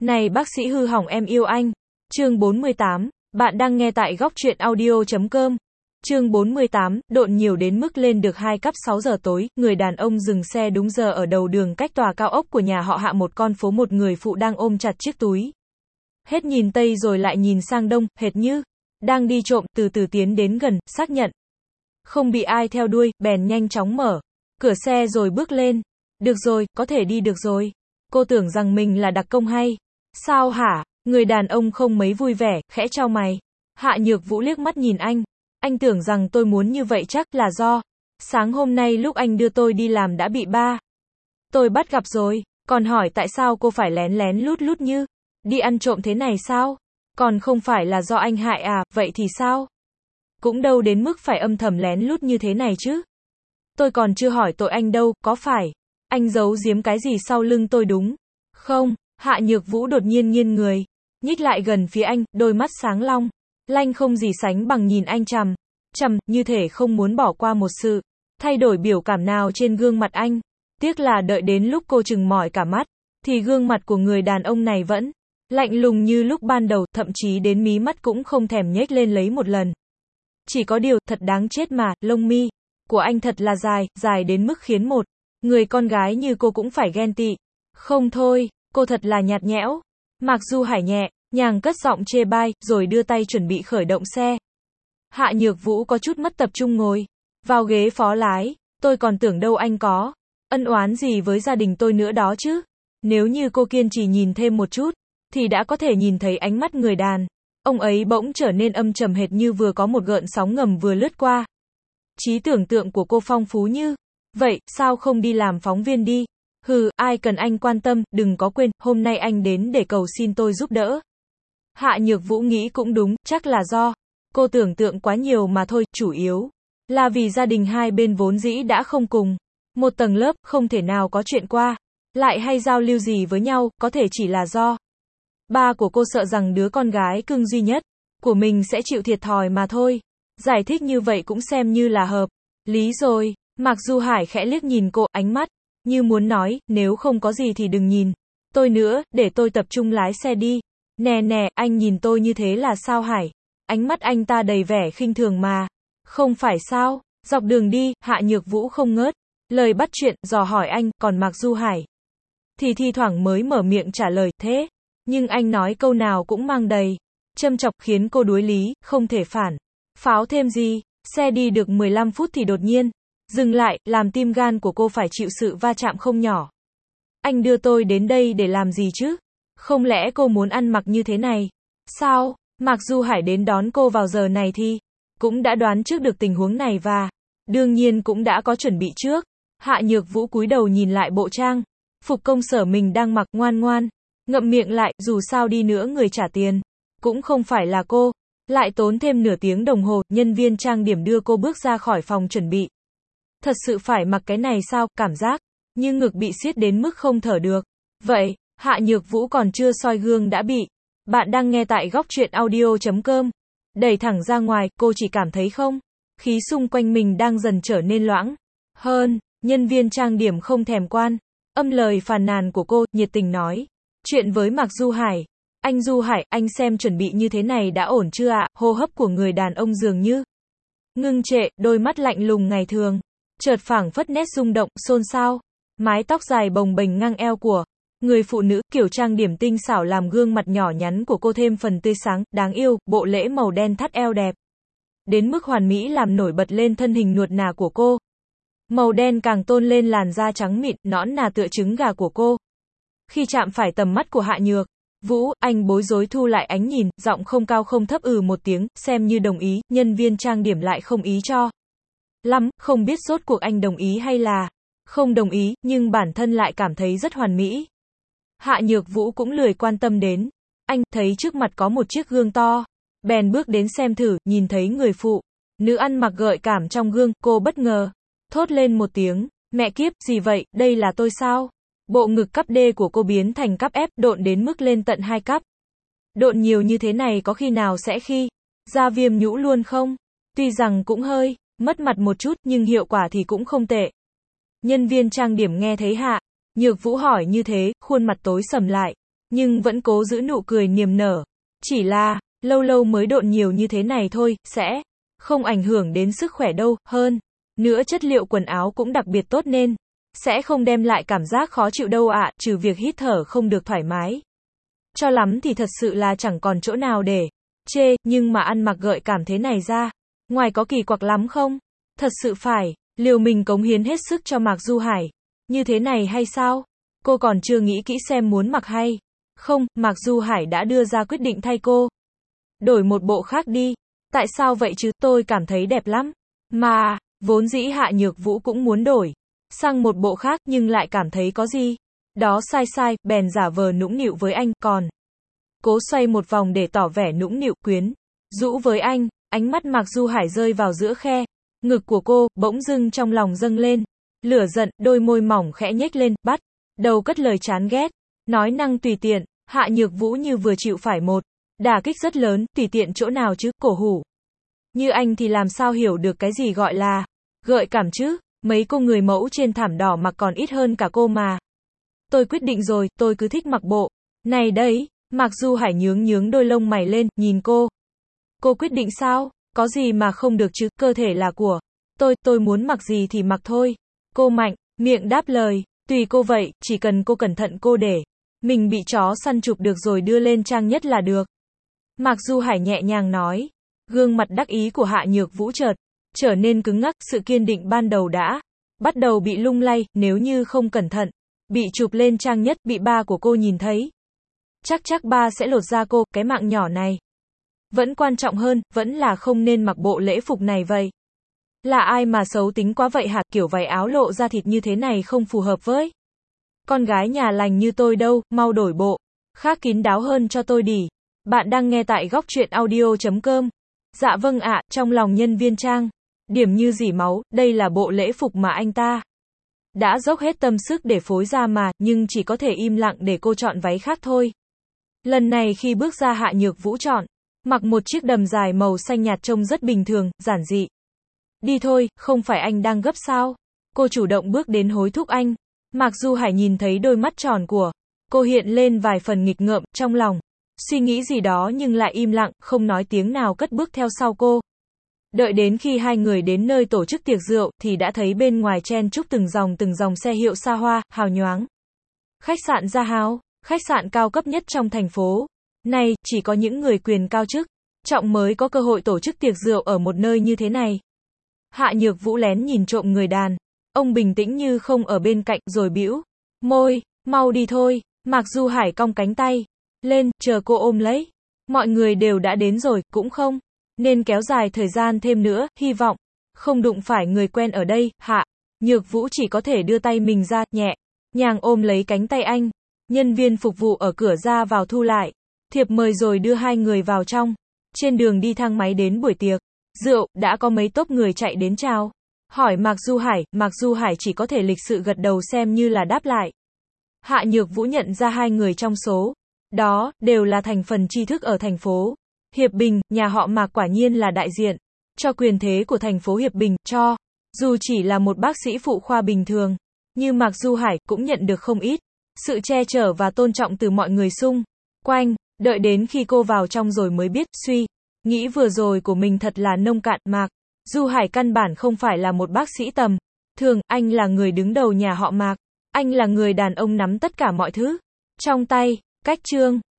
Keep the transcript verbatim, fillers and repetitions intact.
Này bác sĩ hư hỏng em yêu anh. Chương bốn mươi tám, bạn đang nghe tại góc truyện audio chấm com. Chương bốn mươi tám, độn nhiều đến mức lên được hai cắp sáu giờ tối, người đàn ông dừng xe đúng giờ ở đầu đường cách tòa cao ốc của nhà họ Hạ một con phố, một người phụ đang ôm chặt chiếc túi. Hết nhìn tây rồi lại nhìn sang đông, hệt như đang đi trộm, từ từ tiến đến gần, xác nhận không bị ai theo đuôi, bèn nhanh chóng mở cửa xe rồi bước lên. Được rồi, có thể đi được rồi. Cô tưởng rằng mình là đặc công hay sao hả? Người đàn ông không mấy vui vẻ, khẽ chau mày. Hạ Nhược Vũ liếc mắt nhìn anh. Anh tưởng rằng tôi muốn như vậy chắc là do sáng hôm nay lúc anh đưa tôi đi làm đã bị ba tôi bắt gặp rồi. Còn hỏi tại sao cô phải lén lén lút lút như đi ăn trộm thế này sao? Còn không phải là do anh hại à, vậy thì sao? Cũng đâu đến mức phải âm thầm lén lút như thế này chứ. Tôi còn chưa hỏi tội anh đâu, có phải anh giấu giếm cái gì sau lưng tôi đúng không? Hạ Nhược Vũ đột nhiên nghiêng người, nhích lại gần phía anh, đôi mắt sáng long lanh không gì sánh bằng nhìn anh chằm chằm, như thể không muốn bỏ qua một sự thay đổi biểu cảm nào trên gương mặt anh. Tiếc là đợi đến lúc cô chừng mỏi cả mắt, thì gương mặt của người đàn ông này vẫn lạnh lùng như lúc ban đầu, thậm chí đến mí mắt cũng không thèm nhếch lên lấy một lần. Chỉ có điều, thật đáng chết mà, lông mi của anh thật là dài, dài đến mức khiến một người con gái như cô cũng phải ghen tị. Không thôi, cô thật là nhạt nhẽo. Mạc Du Hải nhẹ nhàng cất giọng chê bai, rồi đưa tay chuẩn bị khởi động xe. Hạ Nhược Vũ có chút mất tập trung ngồi vào ghế phó lái. Tôi còn tưởng đâu anh có ân oán gì với gia đình tôi nữa đó chứ. Nếu như cô kiên trì nhìn thêm một chút, thì đã có thể nhìn thấy ánh mắt người đàn ông ấy bỗng trở nên âm trầm, hệt như vừa có một gợn sóng ngầm vừa lướt qua. Trí tưởng tượng của cô phong phú như vậy, sao không đi làm phóng viên đi? Hừ, ai cần anh quan tâm, đừng có quên, hôm nay anh đến để cầu xin tôi giúp đỡ. Hạ Nhược Vũ nghĩ cũng đúng, chắc là do cô tưởng tượng quá nhiều mà thôi, chủ yếu là vì gia đình hai bên vốn dĩ đã không cùng một tầng lớp, không thể nào có chuyện qua lại hay giao lưu gì với nhau, có thể chỉ là do ba của cô sợ rằng đứa con gái cưng duy nhất của mình sẽ chịu thiệt thòi mà thôi. Giải thích như vậy cũng xem như là hợp lý rồi. Mạc Du Hải khẽ liếc nhìn cô, ánh mắt như muốn nói, nếu không có gì thì đừng nhìn tôi nữa, để tôi tập trung lái xe đi. Nè nè, anh nhìn tôi như thế là sao Hải? Ánh mắt anh ta đầy vẻ khinh thường mà. Không phải sao? Dọc đường đi, Hạ Nhược Vũ không ngớt lời bắt chuyện, dò hỏi anh, còn Mạc Du Hải thì thi thoảng mới mở miệng trả lời, thế nhưng anh nói câu nào cũng mang đầy châm chọc, khiến cô đuối lý, không thể phản pháo thêm gì. Xe đi được mười lăm phút thì đột nhiên dừng lại, làm tim gan của cô phải chịu sự va chạm không nhỏ. Anh đưa tôi đến đây để làm gì chứ? Không lẽ cô muốn ăn mặc như thế này sao? Mạc Du Hải đến đón cô vào giờ này thì cũng đã đoán trước được tình huống này và đương nhiên cũng đã có chuẩn bị trước. Hạ Nhược Vũ cúi đầu nhìn lại bộ trang phục công sở mình đang mặc, ngoan ngoan ngậm miệng lại, dù sao đi nữa người trả tiền cũng không phải là cô. Lại tốn thêm nửa tiếng đồng hồ, nhân viên trang điểm đưa cô bước ra khỏi phòng chuẩn bị. Thật sự phải mặc cái này sao? Cảm giác như ngực bị siết đến mức không thở được. Vậy, Hạ Nhược Vũ còn chưa soi gương đã bị bạn đang nghe tại góc truyện audio chấm com đẩy thẳng ra ngoài. Cô chỉ cảm thấy không khí xung quanh mình đang dần trở nên loãng hơn. Nhân viên trang điểm không thèm quan âm lời phàn nàn của cô, nhiệt tình nói chuyện với Mạc Du Hải. Anh Du Hải, anh xem chuẩn bị như thế này đã ổn chưa ạ? Hô hấp của người đàn ông dường như ngưng trệ, đôi mắt lạnh lùng ngày thường chợt phảng phất nét rung động, xôn xao. Mái tóc dài bồng bềnh ngang eo của người phụ nữ, kiểu trang điểm tinh xảo làm gương mặt nhỏ nhắn của cô thêm phần tươi sáng, đáng yêu. Bộ lễ màu đen thắt eo đẹp đến mức hoàn mỹ làm nổi bật lên thân hình nuột nà của cô. Màu đen càng tôn lên làn da trắng mịn, nõn nà tựa trứng gà của cô. Khi chạm phải tầm mắt của Hạ Nhược Vũ, anh bối rối thu lại ánh nhìn, giọng không cao không thấp ừ một tiếng, xem như đồng ý. Nhân viên trang điểm lại không ý cho lắm, không biết rốt cuộc anh đồng ý hay là không đồng ý, nhưng bản thân lại cảm thấy rất hoàn mỹ. Hạ Nhược Vũ cũng lười quan tâm đến anh, thấy trước mặt có một chiếc gương to, bèn bước đến xem thử. Nhìn thấy người phụ nữ ăn mặc gợi cảm trong gương, cô bất ngờ thốt lên một tiếng, mẹ kiếp, gì vậy, đây là tôi sao? Bộ ngực cắp D của cô biến thành cắp F, độn đến mức lên tận hai cắp. Độn nhiều như thế này có khi nào sẽ khi ra viêm nhũ luôn không? Tuy rằng cũng hơi mất mặt một chút, nhưng hiệu quả thì cũng không tệ. Nhân viên trang điểm nghe thấy Hạ Nhược Vũ hỏi như thế, khuôn mặt tối sầm lại. nhưng vẫn cố giữ nụ cười niềm nở. Chỉ là, lâu lâu mới độn nhiều như thế này thôi, sẽ không ảnh hưởng đến sức khỏe đâu, hơn nữa chất liệu quần áo cũng đặc biệt tốt nên sẽ không đem lại cảm giác khó chịu đâu ạ, trừ việc hít thở không được thoải mái. Cho lắm thì thật sự là chẳng còn chỗ nào để chê, nhưng mà ăn mặc gợi cảm thế này ra, ngoài có kỳ quặc lắm không? Thật sự phải liều mình cống hiến hết sức cho Mạc Du Hải như thế này hay sao? Cô còn chưa nghĩ kỹ xem muốn mặc hay không, Mạc Du Hải đã đưa ra quyết định thay cô. Đổi một bộ khác đi. Tại sao vậy chứ, tôi cảm thấy đẹp lắm. Mà, vốn dĩ Hạ Nhược Vũ cũng muốn đổi sang một bộ khác nhưng lại cảm thấy có gì đó sai sai, bèn giả vờ nũng nịu với anh, còn cố xoay một vòng để tỏ vẻ nũng nịu quyến rũ với anh. Ánh mắt Mạc Du Hải rơi vào giữa khe ngực của cô, bỗng dưng trong lòng dâng lên lửa giận, đôi môi mỏng khẽ nhếch lên, bắt đầu cất lời chán ghét, nói năng tùy tiện. Hạ Nhược Vũ như vừa chịu phải một đả kích rất lớn, tùy tiện chỗ nào chứ, cổ hủ như anh thì làm sao hiểu được cái gì gọi là gợi cảm chứ, mấy cô người mẫu trên thảm đỏ mặc còn ít hơn cả cô mà. Tôi quyết định rồi, tôi cứ thích mặc bộ này đấy. Mạc Du Hải nhướng nhướng đôi lông mày lên, nhìn cô. Cô quyết định sao? Có gì mà không được chứ, cơ thể là của tôi, tôi muốn mặc gì thì mặc thôi. Cô mạnh miệng đáp lời, tùy cô vậy, chỉ cần cô cẩn thận cô để mình bị chó săn chụp được rồi đưa lên trang nhất là được. Mạc Du Hải nhẹ nhàng nói. Gương mặt đắc ý của Hạ Nhược Vũ chợt trở nên cứng ngắc, sự kiên định ban đầu đã bắt đầu bị lung lay, nếu như không cẩn thận bị chụp lên trang nhất, bị ba của cô nhìn thấy, chắc chắc ba sẽ lột da cô, cái mạng nhỏ này. Vẫn quan trọng hơn, vẫn là không nên mặc bộ lễ phục này vậy. Là ai mà xấu tính quá vậy hả, kiểu váy áo lộ da thịt như thế này không phù hợp với con gái nhà lành như tôi đâu, mau đổi bộ khác kín đáo hơn cho tôi đi. Bạn đang nghe tại góc truyện audio chấm com. Dạ vâng ạ, trong lòng nhân viên trang điểm như dỉ máu, đây là bộ lễ phục mà anh ta đã dốc hết tâm sức để phối ra mà, nhưng chỉ có thể im lặng để cô chọn váy khác thôi. Lần này khi bước ra, Hạ Nhược Vũ chọn mặc một chiếc đầm dài màu xanh nhạt trông rất bình thường, giản dị. Đi thôi, không phải anh đang gấp sao? Cô chủ động bước đến hối thúc anh. Mạc Du Hải nhìn thấy đôi mắt tròn của cô hiện lên vài phần nghịch ngợm, trong lòng suy nghĩ gì đó nhưng lại im lặng, không nói tiếng nào cất bước theo sau cô. Đợi đến khi hai người đến nơi tổ chức tiệc rượu, thì đã thấy bên ngoài chen chúc từng dòng từng dòng xe hiệu xa hoa, hào nhoáng. Khách sạn Gia Háo, khách sạn cao cấp nhất trong thành phố. Này, chỉ có những người quyền cao chức trọng mới có cơ hội tổ chức tiệc rượu ở một nơi như thế này. Hạ Nhược Vũ lén nhìn trộm người đàn ông bình tĩnh như không ở bên cạnh, rồi bĩu môi, mau đi thôi. Mạc Du Hải cong cánh tay lên, chờ cô ôm lấy. Mọi người đều đã đến rồi, cũng không nên kéo dài thời gian thêm nữa, hy vọng không đụng phải người quen ở đây. Hạ Nhược Vũ chỉ có thể đưa tay mình ra, nhẹ nhàng ôm lấy cánh tay anh. Nhân viên phục vụ ở cửa ra vào thu lại thiệp mời rồi đưa hai người vào trong. Trên đường đi thang máy đến buổi tiệc rượu, đã có mấy tốp người chạy đến chào hỏi Mạc Du Hải. Mạc Du Hải chỉ có thể lịch sự gật đầu xem như là đáp lại. Hạ Nhược Vũ nhận ra hai người trong số đó đều là thành phần tri thức ở thành phố Hiệp Bình. Nhà họ Mạc quả nhiên là đại diện cho quyền thế của thành phố Hiệp Bình, cho dù chỉ là một bác sĩ phụ khoa bình thường như Mạc Du Hải cũng nhận được không ít sự che chở và tôn trọng từ mọi người xung quanh. Đợi đến khi cô vào trong rồi mới biết, suy nghĩ vừa rồi của mình thật là nông cạn. Mạc Du Hải căn bản không phải là một bác sĩ tầm thường, anh là người đứng đầu nhà họ Mạc. Anh là người đàn ông nắm tất cả mọi thứ trong tay. Cách chương